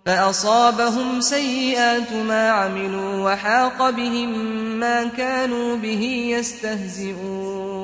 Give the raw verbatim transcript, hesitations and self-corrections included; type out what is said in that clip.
فأصابهم سيئات ما عملوا وحاق بهم ما كانوا به يستهزئون